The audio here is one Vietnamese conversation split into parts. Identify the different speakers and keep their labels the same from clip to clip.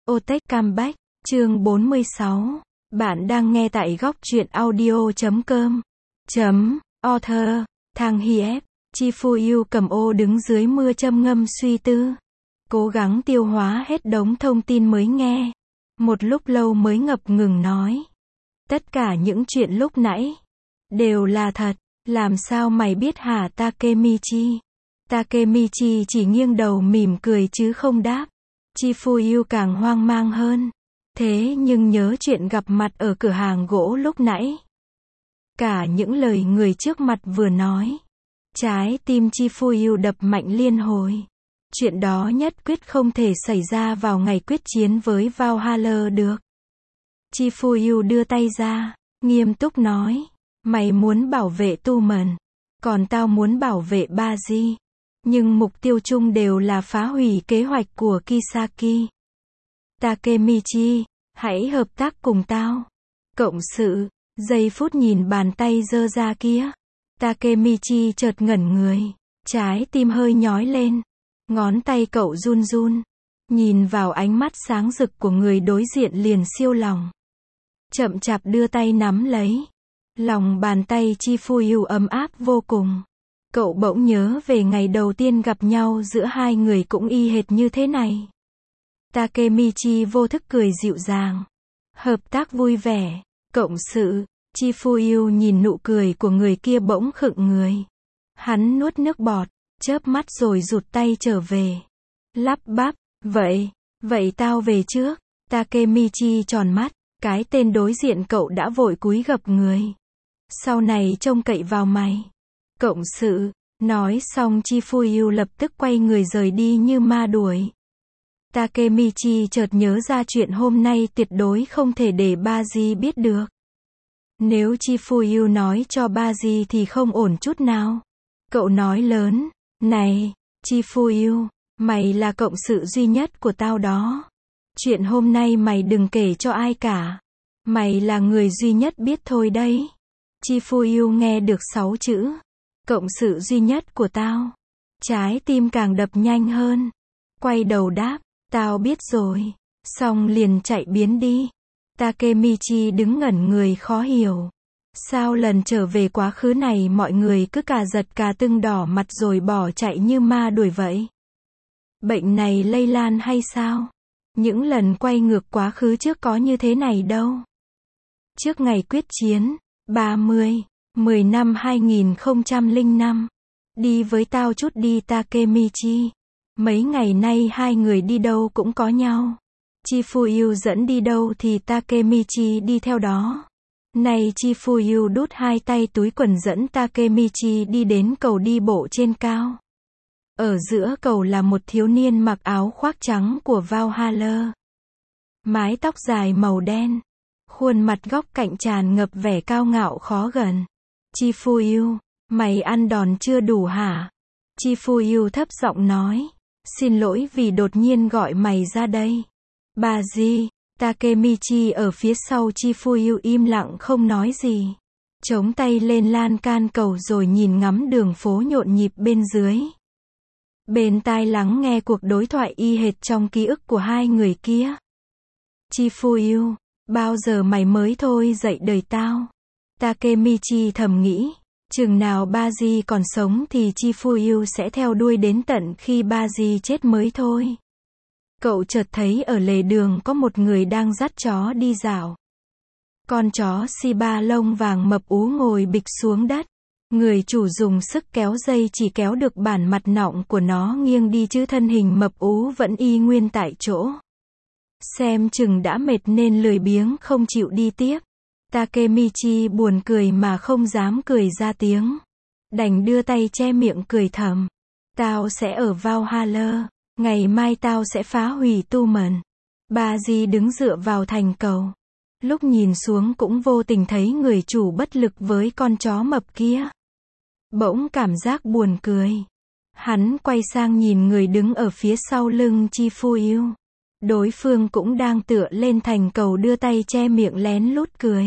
Speaker 1: Otech Comeback, chương 46. Bạn đang nghe tại góc truyện audio.com. Author, Thang Hiep, Chi Phu Yêu cầm ô đứng dưới mưa châm ngâm suy tư. Cố gắng tiêu hóa hết đống thông tin mới nghe. Một lúc lâu mới ngập ngừng nói. Tất cả những chuyện lúc nãy đều là thật. Làm sao mày biết hả Takemichi? Takemichi chỉ nghiêng đầu mỉm cười chứ không đáp. Chi Phu Yêu càng hoang mang hơn. Thế nhưng nhớ chuyện gặp mặt ở cửa hàng gỗ lúc nãy. Cả những lời người trước mặt vừa nói. Trái tim Chi Phu Yêu đập mạnh liên hồi. Chuyện đó nhất quyết không thể xảy ra vào ngày quyết chiến với Valhalla được. Chi Phu Yêu đưa tay ra, nghiêm túc nói. Mày muốn bảo vệ Tu Mần, còn tao muốn bảo vệ Baji. Nhưng mục tiêu chung đều là phá hủy kế hoạch của Kisaki. Takemichi, hãy hợp tác cùng tao. Cộng sự, giây phút nhìn bàn tay giơ ra kia. Takemichi chợt ngẩn người. Trái tim hơi nhói lên. Ngón tay cậu run run. Nhìn vào ánh mắt sáng rực của người đối diện liền siêu lòng. Chậm chạp đưa tay nắm lấy. Lòng bàn tay Chi Phu Yêu ấm áp vô cùng. Cậu bỗng nhớ về ngày đầu tiên gặp nhau giữa hai người cũng y hệt như thế này. Takemichi vô thức cười dịu dàng. Hợp tác vui vẻ. Cộng sự. Chi Phu Yêu nhìn nụ cười của người kia bỗng khựng người. Hắn nuốt nước bọt, chớp mắt rồi rụt tay trở về. Lắp bắp. Vậy tao về trước. Takemichi tròn mắt. Cái tên đối diện cậu đã vội cúi gập người. Sau này trông cậy vào mày. Cộng sự. Nói xong Chi Phu Yêu lập tức quay người rời đi như ma đuổi. Takemichi chợt nhớ ra chuyện hôm nay tuyệt đối không thể để Baji biết được. Nếu Chi Phu Yêu nói cho Baji thì không ổn chút nào. Cậu nói lớn. Này, Chi Phu Yêu, mày là cộng sự duy nhất của tao đó. Chuyện hôm nay mày đừng kể cho ai cả. Mày là người duy nhất biết thôi đấy. Chi Phu Yêu nghe được 6 chữ. Cộng sự duy nhất của tao. Trái tim càng đập nhanh hơn. Quay đầu đáp. Tao biết rồi. Xong liền chạy biến đi. Takemichi đứng ngẩn người khó hiểu. Sao lần trở về quá khứ này mọi người cứ cà giật cà tưng đỏ mặt rồi bỏ chạy như ma đuổi vậy? Bệnh này lây lan hay sao? Những lần quay ngược quá khứ trước có như thế này đâu. Trước ngày quyết chiến, 10 năm 2005. Đi với tao chút đi Takemichi. Mấy ngày nay hai người đi đâu cũng có nhau. Chi Phu Yêu dẫn đi đâu thì Takemichi đi theo đó. Này Chi Phu Yêu đút hai tay túi quần dẫn Takemichi đi đến cầu đi bộ trên cao. Ở giữa cầu là một thiếu niên mặc áo khoác trắng của Valhalla. Mái tóc dài màu đen. Khuôn mặt góc cạnh tràn ngập vẻ cao ngạo khó gần. Chi Phu Yêu, mày ăn đòn chưa đủ hả? Chi Phu Yêu thấp giọng nói. Xin lỗi vì đột nhiên gọi mày ra đây. Baji, Takemichi ở phía sau Chi Phu Yêu im lặng không nói gì. Chống tay lên lan can cầu rồi nhìn ngắm đường phố nhộn nhịp bên dưới. Bên tai lắng nghe cuộc đối thoại y hệt trong ký ức của hai người kia. Chi Phu Yêu, bao giờ mày mới thôi dậy đời tao? Takemichi thầm nghĩ. Chừng nào Baji còn sống thì Chi Phu Yêu sẽ theo đuôi đến tận khi Baji chết mới thôi. Cậu chợt thấy ở lề đường có một người đang dắt chó đi dạo. Con chó Shiba lông vàng mập ú ngồi bịch xuống đất. Người chủ dùng sức kéo dây chỉ kéo được bản mặt nọng của nó nghiêng đi chứ thân hình mập ú vẫn y nguyên tại chỗ. Xem chừng đã mệt nên lười biếng không chịu đi tiếp. Takemichi buồn cười mà không dám cười ra tiếng. Đành đưa tay che miệng cười thầm. Tao sẽ ở Valhalla. Ngày mai tao sẽ phá hủy Tu Mần. Baji đứng dựa vào thành cầu. Lúc nhìn xuống cũng vô tình thấy người chủ bất lực với con chó mập kia. Bỗng cảm giác buồn cười. Hắn quay sang nhìn người đứng ở phía sau lưng Chi Phu Yêu. Đối phương cũng đang tựa lên thành cầu đưa tay che miệng lén lút cười.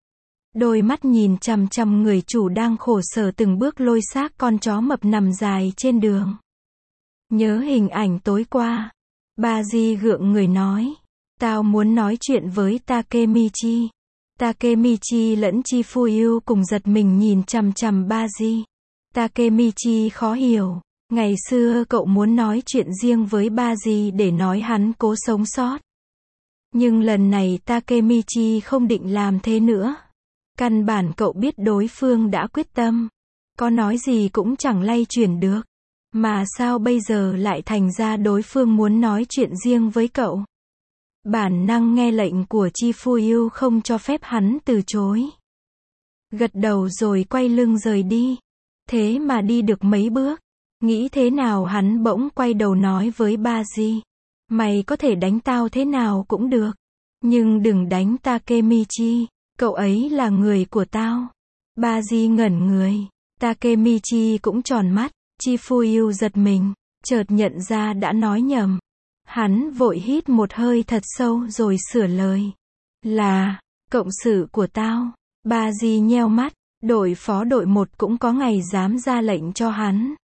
Speaker 1: Đôi mắt nhìn chằm chằm người chủ đang khổ sở từng bước lôi xác con chó mập nằm dài trên đường. Nhớ hình ảnh tối qua. Baji gượng người nói. Tao muốn nói chuyện với Takemichi. Takemichi lẫn Chifuyu cùng giật mình nhìn chằm chằm Baji. Takemichi khó hiểu. Ngày xưa cậu muốn nói chuyện riêng với Baji để nói hắn cố sống sót. Nhưng lần này Takemichi không định làm thế nữa. Căn bản cậu biết đối phương đã quyết tâm. Có nói gì cũng chẳng lay chuyển được. Mà sao bây giờ lại thành ra đối phương muốn nói chuyện riêng với cậu? Bản năng nghe lệnh của Chifuyu không cho phép hắn từ chối. Gật đầu rồi quay lưng rời đi. Thế mà đi được mấy bước. Nghĩ thế nào hắn bỗng quay đầu nói với Baji. Mày có thể đánh tao thế nào cũng được. Nhưng đừng đánh Takemichi. Cậu ấy là người của tao. Baji ngẩn người. Takemichi cũng tròn mắt. Chifuyu giật mình. Chợt nhận ra đã nói nhầm. Hắn vội hít một hơi thật sâu rồi sửa lời. Là, cộng sự của tao. Baji nheo mắt. Đội phó đội 1 cũng có ngày dám ra lệnh cho hắn.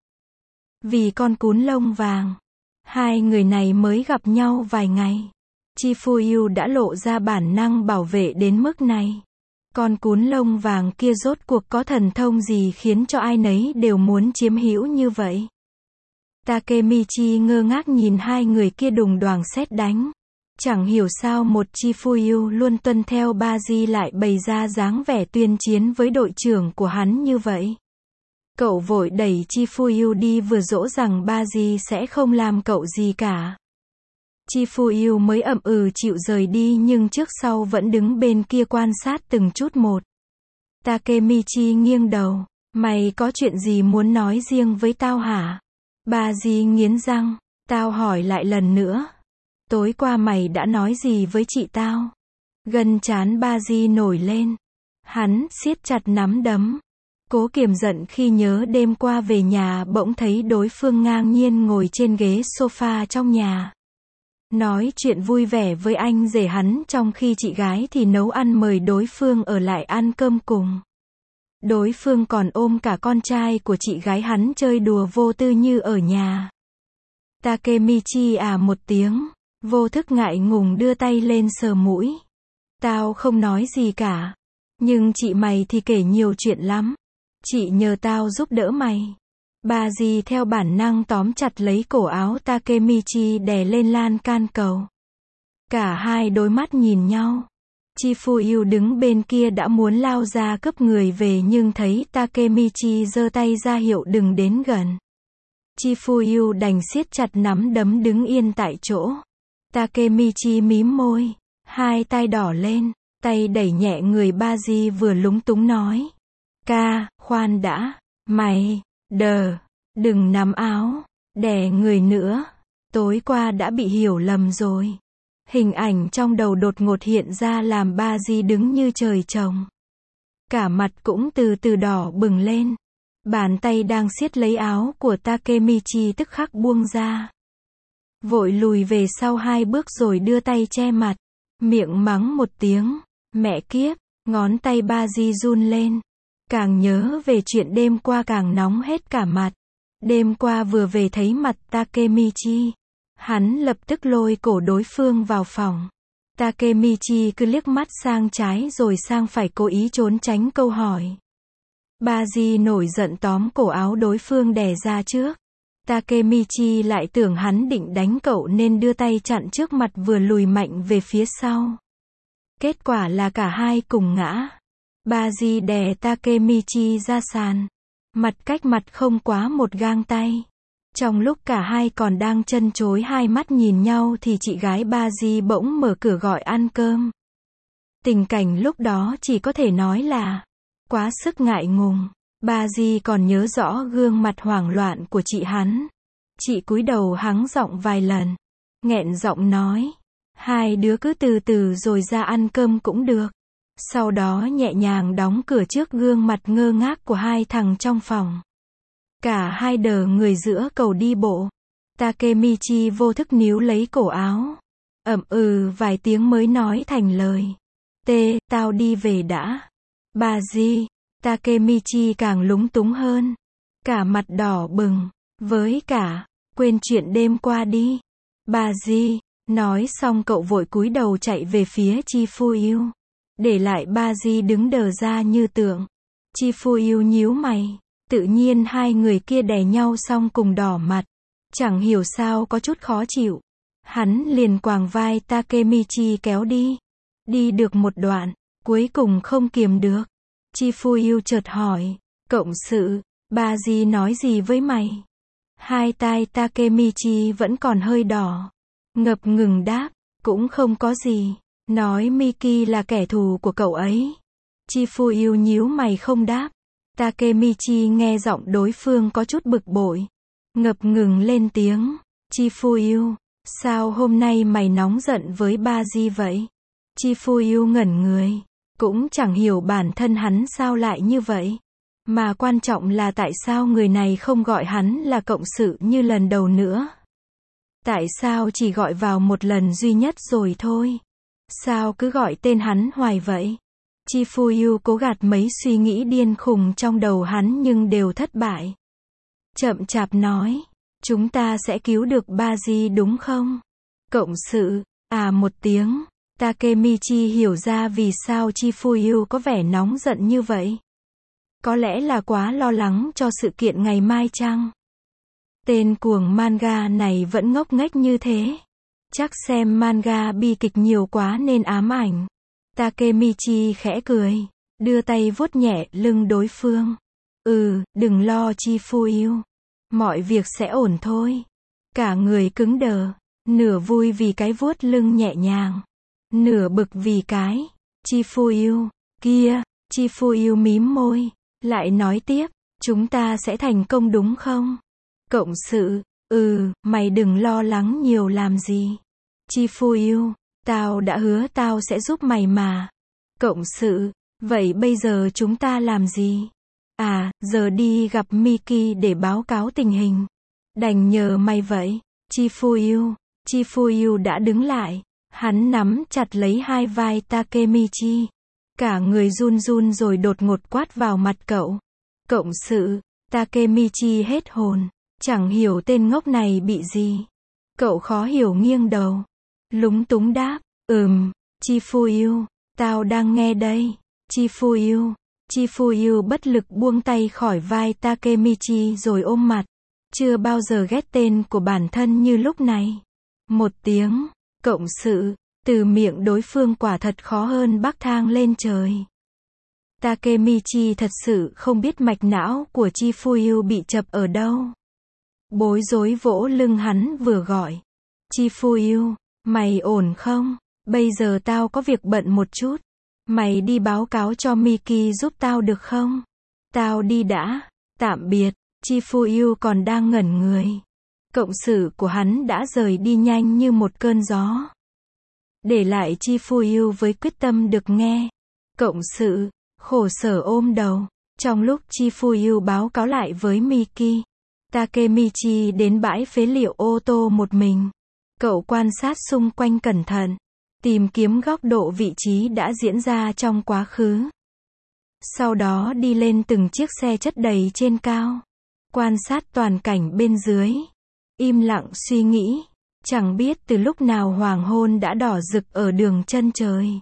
Speaker 1: Vì con cún lông vàng. Hai người này mới gặp nhau vài ngày. Chifuyu đã lộ ra bản năng bảo vệ đến mức này. Con cún lông vàng kia rốt cuộc có thần thông gì khiến cho ai nấy đều muốn chiếm hữu như vậy? Takemichi ngơ ngác nhìn hai người kia đùng đoàng sét đánh. Chẳng hiểu sao một Chifuyu luôn tuân theo Baji lại bày ra dáng vẻ tuyên chiến với đội trưởng của hắn như vậy. Cậu vội đẩy Chifuyu đi vừa dỗ rằng Baji sẽ không làm cậu gì cả. Chifuyu mới ậm ừ chịu rời đi nhưng trước sau vẫn đứng bên kia quan sát từng chút một. Takemichi nghiêng đầu. Mày có chuyện gì muốn nói riêng với tao hả? Baji nghiến răng. Tao hỏi lại lần nữa. Tối qua mày đã nói gì với chị tao? Gân trán Baji nổi lên. Hắn siết chặt nắm đấm. Cố kiềm giận khi nhớ đêm qua về nhà bỗng thấy đối phương ngang nhiên ngồi trên ghế sofa trong nhà. Nói chuyện vui vẻ với anh rể hắn trong khi chị gái thì nấu ăn mời đối phương ở lại ăn cơm cùng. Đối phương còn ôm cả con trai của chị gái hắn chơi đùa vô tư như ở nhà. Takemichi một tiếng, vô thức ngại ngùng đưa tay lên sờ mũi. Tao không nói gì cả. Nhưng chị mày thì kể nhiều chuyện lắm. Chị nhờ tao giúp đỡ mày. Baji theo bản năng tóm chặt lấy cổ áo Takemichi đè lên lan can cầu. Cả hai đôi mắt nhìn nhau. Chifuyu đứng bên kia đã muốn lao ra cướp người về nhưng thấy Takemichi giơ tay ra hiệu đừng đến gần. Chifuyu đành siết chặt nắm đấm đứng yên tại chỗ. Takemichi mím môi, hai tay đỏ lên, tay đẩy nhẹ người Baji vừa lúng túng nói. Khoan đã, mày, đừng nắm áo, đè người nữa. Tối qua đã bị hiểu lầm rồi. Hình ảnh trong đầu đột ngột hiện ra làm Baji đứng như trời trồng. Cả mặt cũng từ từ đỏ bừng lên. Bàn tay đang siết lấy áo của Takemichi tức khắc buông ra. Vội lùi về sau 2 bước rồi đưa tay che mặt. Miệng mắng một tiếng. Mẹ kiếp, ngón tay Baji run lên. Càng nhớ về chuyện đêm qua càng nóng hết cả mặt. Đêm qua vừa về thấy mặt Takemichi. Hắn lập tức lôi cổ đối phương vào phòng. Takemichi cứ liếc mắt sang trái rồi sang phải cố ý trốn tránh câu hỏi. Baji nổi giận tóm cổ áo đối phương đè ra trước. Takemichi lại tưởng hắn định đánh cậu nên đưa tay chặn trước mặt vừa lùi mạnh về phía sau. Kết quả là cả hai cùng ngã. Baji đè Takemichi ra sàn. Mặt cách mặt không quá một gang tay. Trong lúc cả hai còn đang chân chối hai mắt nhìn nhau thì chị gái Baji bỗng mở cửa gọi ăn cơm. Tình cảnh lúc đó chỉ có thể nói là quá sức ngại ngùng. Baji còn nhớ rõ gương mặt hoảng loạn của chị hắn. Chị cúi đầu hắng giọng vài lần. Nghẹn giọng nói. Hai đứa cứ từ từ rồi ra ăn cơm cũng được. Sau đó nhẹ nhàng đóng cửa trước gương mặt ngơ ngác của hai thằng trong phòng. Cả hai đờ người giữa cầu đi bộ. Takemichi vô thức níu lấy cổ áo. Ậm ừ vài tiếng mới nói thành lời. Tao đi về đã. Baji. Takemichi càng lúng túng hơn. Cả mặt đỏ bừng. Với cả, quên chuyện đêm qua đi. Baji. Nói xong cậu vội cúi đầu chạy về phía Chi Phu Yêu. Để lại Baji đứng đờ ra như tượng. Chi Phu Yêu nhíu mày. Tự nhiên hai người kia đè nhau xong cùng đỏ mặt. Chẳng hiểu sao có chút khó chịu. Hắn liền quàng vai Takemichi kéo đi. Đi được một đoạn, cuối cùng không kiềm được. Chi Phu Yêu chợt hỏi, cộng sự, Baji nói gì với mày? Hai tai Takemichi vẫn còn hơi đỏ. Ngập ngừng đáp, cũng không có gì. Nói Miki là kẻ thù của cậu ấy. Chi Phu Yêu nhíu mày không đáp. Takemichi nghe giọng đối phương có chút bực bội. Ngập ngừng lên tiếng. Chi Phu Yêu, sao hôm nay mày nóng giận với Baji vậy? Chi Phu Yêu ngẩn người. Cũng chẳng hiểu bản thân hắn sao lại như vậy. Mà quan trọng là tại sao người này không gọi hắn là cộng sự như lần đầu nữa. Tại sao chỉ gọi vào một lần duy nhất rồi thôi? Sao cứ gọi tên hắn hoài vậy? Chi Phu Yêu cố gạt mấy suy nghĩ điên khùng trong đầu hắn nhưng đều thất bại. Chậm chạp nói, chúng ta sẽ cứu được Baji đúng không? Cộng sự, một tiếng. Takemichi hiểu ra vì sao Chi Phu Yêu có vẻ nóng giận như vậy. Có lẽ là quá lo lắng cho sự kiện ngày mai chăng? Tên cuồng manga này vẫn ngốc nghếch như thế. Chắc xem manga bi kịch nhiều quá nên ám ảnh. Takemichi khẽ cười, đưa tay vuốt nhẹ lưng đối phương. Đừng lo Chi Phu Yêu. Mọi việc sẽ ổn thôi. Cả người cứng đờ, nửa vui vì cái vuốt lưng nhẹ nhàng, nửa bực vì cái Chi Phu Yêu kia. Chi Phu Yêu mím môi, lại nói tiếp, chúng ta sẽ thành công đúng không? Cộng sự, mày đừng lo lắng nhiều làm gì. Chi Phu Yêu, tao đã hứa tao sẽ giúp mày mà. Cộng sự, vậy bây giờ chúng ta làm gì? Giờ đi gặp Miki để báo cáo tình hình. Đành nhờ mày vậy. Chi Phu Yêu. Chi Phu Yêu đã đứng lại. Hắn nắm chặt lấy hai vai Takemichi. Cả người run run rồi đột ngột quát vào mặt cậu. Cộng sự. Takemichi hết hồn. Chẳng hiểu tên ngốc này bị gì. Cậu khó hiểu nghiêng đầu. Lúng túng đáp. Chi Phu Yêu. Tao đang nghe đây. Chi Phu Yêu. Chi Phu Yêu bất lực buông tay khỏi vai Takemichi rồi ôm mặt. Chưa bao giờ ghét tên của bản thân như lúc này. Một tiếng. Cộng sự. Từ miệng đối phương quả thật khó hơn bắc thang lên trời. Takemichi thật sự không biết mạch não của Chi Phu Yêu bị chập ở đâu. Bối rối vỗ lưng hắn vừa gọi. Chi Phu Yêu, mày ổn không? Bây giờ tao có việc bận một chút. Mày đi báo cáo cho Miki giúp tao được không? Tao đi đã. Tạm biệt. Chi Phu Yêu còn đang ngẩn người. Cộng sự của hắn đã rời đi nhanh như một cơn gió. Để lại Chi Phu Yêu với quyết tâm được nghe. Cộng sự, khổ sở ôm đầu. Trong lúc Chi Phu Yêu báo cáo lại với Miki, Takemichi đến bãi phế liệu ô tô một mình. Cậu quan sát xung quanh cẩn thận, tìm kiếm góc độ vị trí đã diễn ra trong quá khứ. Sau đó đi lên từng chiếc xe chất đầy trên cao. Quan sát toàn cảnh bên dưới. Im lặng suy nghĩ. Chẳng biết từ lúc nào hoàng hôn đã đỏ rực ở đường chân trời.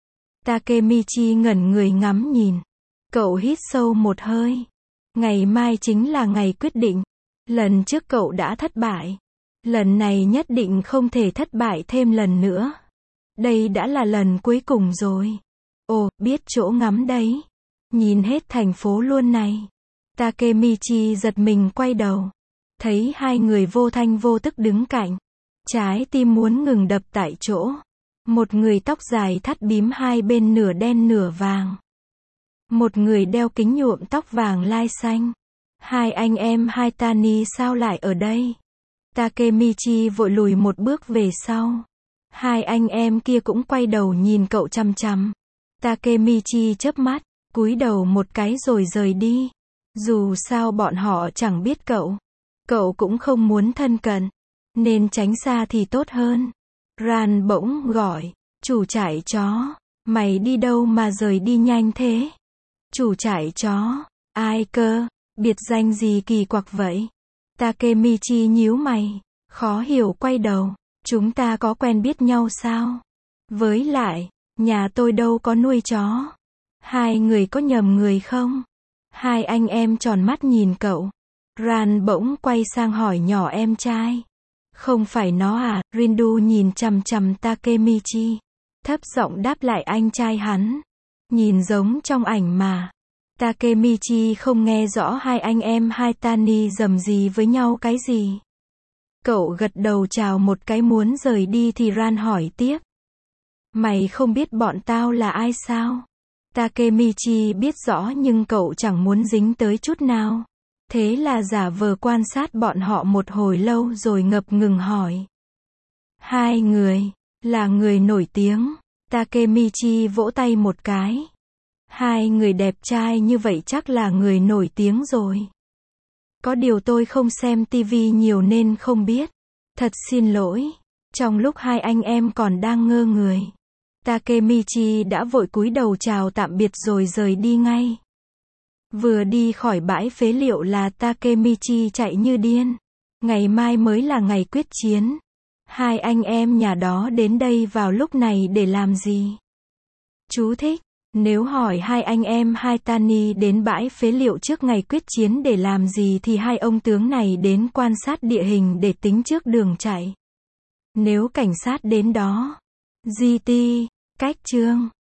Speaker 1: Takemichi ngẩn người ngắm nhìn. Cậu hít sâu một hơi. Ngày mai chính là ngày quyết định. Lần trước cậu đã thất bại. Lần này nhất định không thể thất bại thêm lần nữa. Đây đã là lần cuối cùng rồi. Biết chỗ ngắm đấy. Nhìn hết thành phố luôn này. Takemichi giật mình quay đầu. Thấy hai người vô thanh vô tức đứng cạnh. Trái tim muốn ngừng đập tại chỗ. Một người tóc dài thắt bím hai bên nửa đen nửa vàng. Một người đeo kính nhuộm tóc vàng lai xanh. Hai anh em Haitani sao lại ở đây? Takemichi vội lùi một bước về sau. Hai anh em kia cũng quay đầu nhìn cậu chằm chằm. Takemichi chớp mắt, cúi đầu một cái rồi rời đi. Dù sao bọn họ chẳng biết cậu. Cậu cũng không muốn thân cận. Nên tránh xa thì tốt hơn. Ran bỗng gọi. Chủ trại chó. Mày đi đâu mà rời đi nhanh thế? Chủ trại chó. Ai cơ? Biệt danh gì kỳ quặc vậy? Takemichi nhíu mày. Khó hiểu quay đầu. Chúng ta có quen biết nhau sao? Với lại, nhà tôi đâu có nuôi chó. Hai người có nhầm người không? Hai anh em tròn mắt nhìn cậu. Ran bỗng quay sang hỏi nhỏ em trai. Không phải nó à? Rindu nhìn chằm chằm Takemichi. Thấp giọng đáp lại anh trai hắn. Nhìn giống trong ảnh mà. Takemichi không nghe rõ hai anh em Haitani rầm rì với nhau cái gì. Cậu gật đầu chào một cái muốn rời đi thì Ran hỏi tiếp. Mày không biết bọn tao là ai sao? Takemichi biết rõ nhưng cậu chẳng muốn dính tới chút nào. Thế là giả vờ quan sát bọn họ một hồi lâu rồi ngập ngừng hỏi. Hai người, là người nổi tiếng. Takemichi vỗ tay một cái. Hai người đẹp trai như vậy chắc là người nổi tiếng rồi. Có điều tôi không xem tivi nhiều nên không biết. Thật xin lỗi. Trong lúc hai anh em còn đang ngơ người, Takemichi đã vội cúi đầu chào tạm biệt rồi rời đi ngay. Vừa đi khỏi bãi phế liệu là Takemichi chạy như điên. Ngày mai mới là ngày quyết chiến. Hai anh em nhà đó đến đây vào lúc này để làm gì? Chú thích. Nếu hỏi hai anh em Haitani đến bãi phế liệu trước ngày quyết chiến để làm gì thì hai ông tướng này đến quan sát địa hình để tính trước đường chạy. Nếu cảnh sát đến đó, GT, cách chương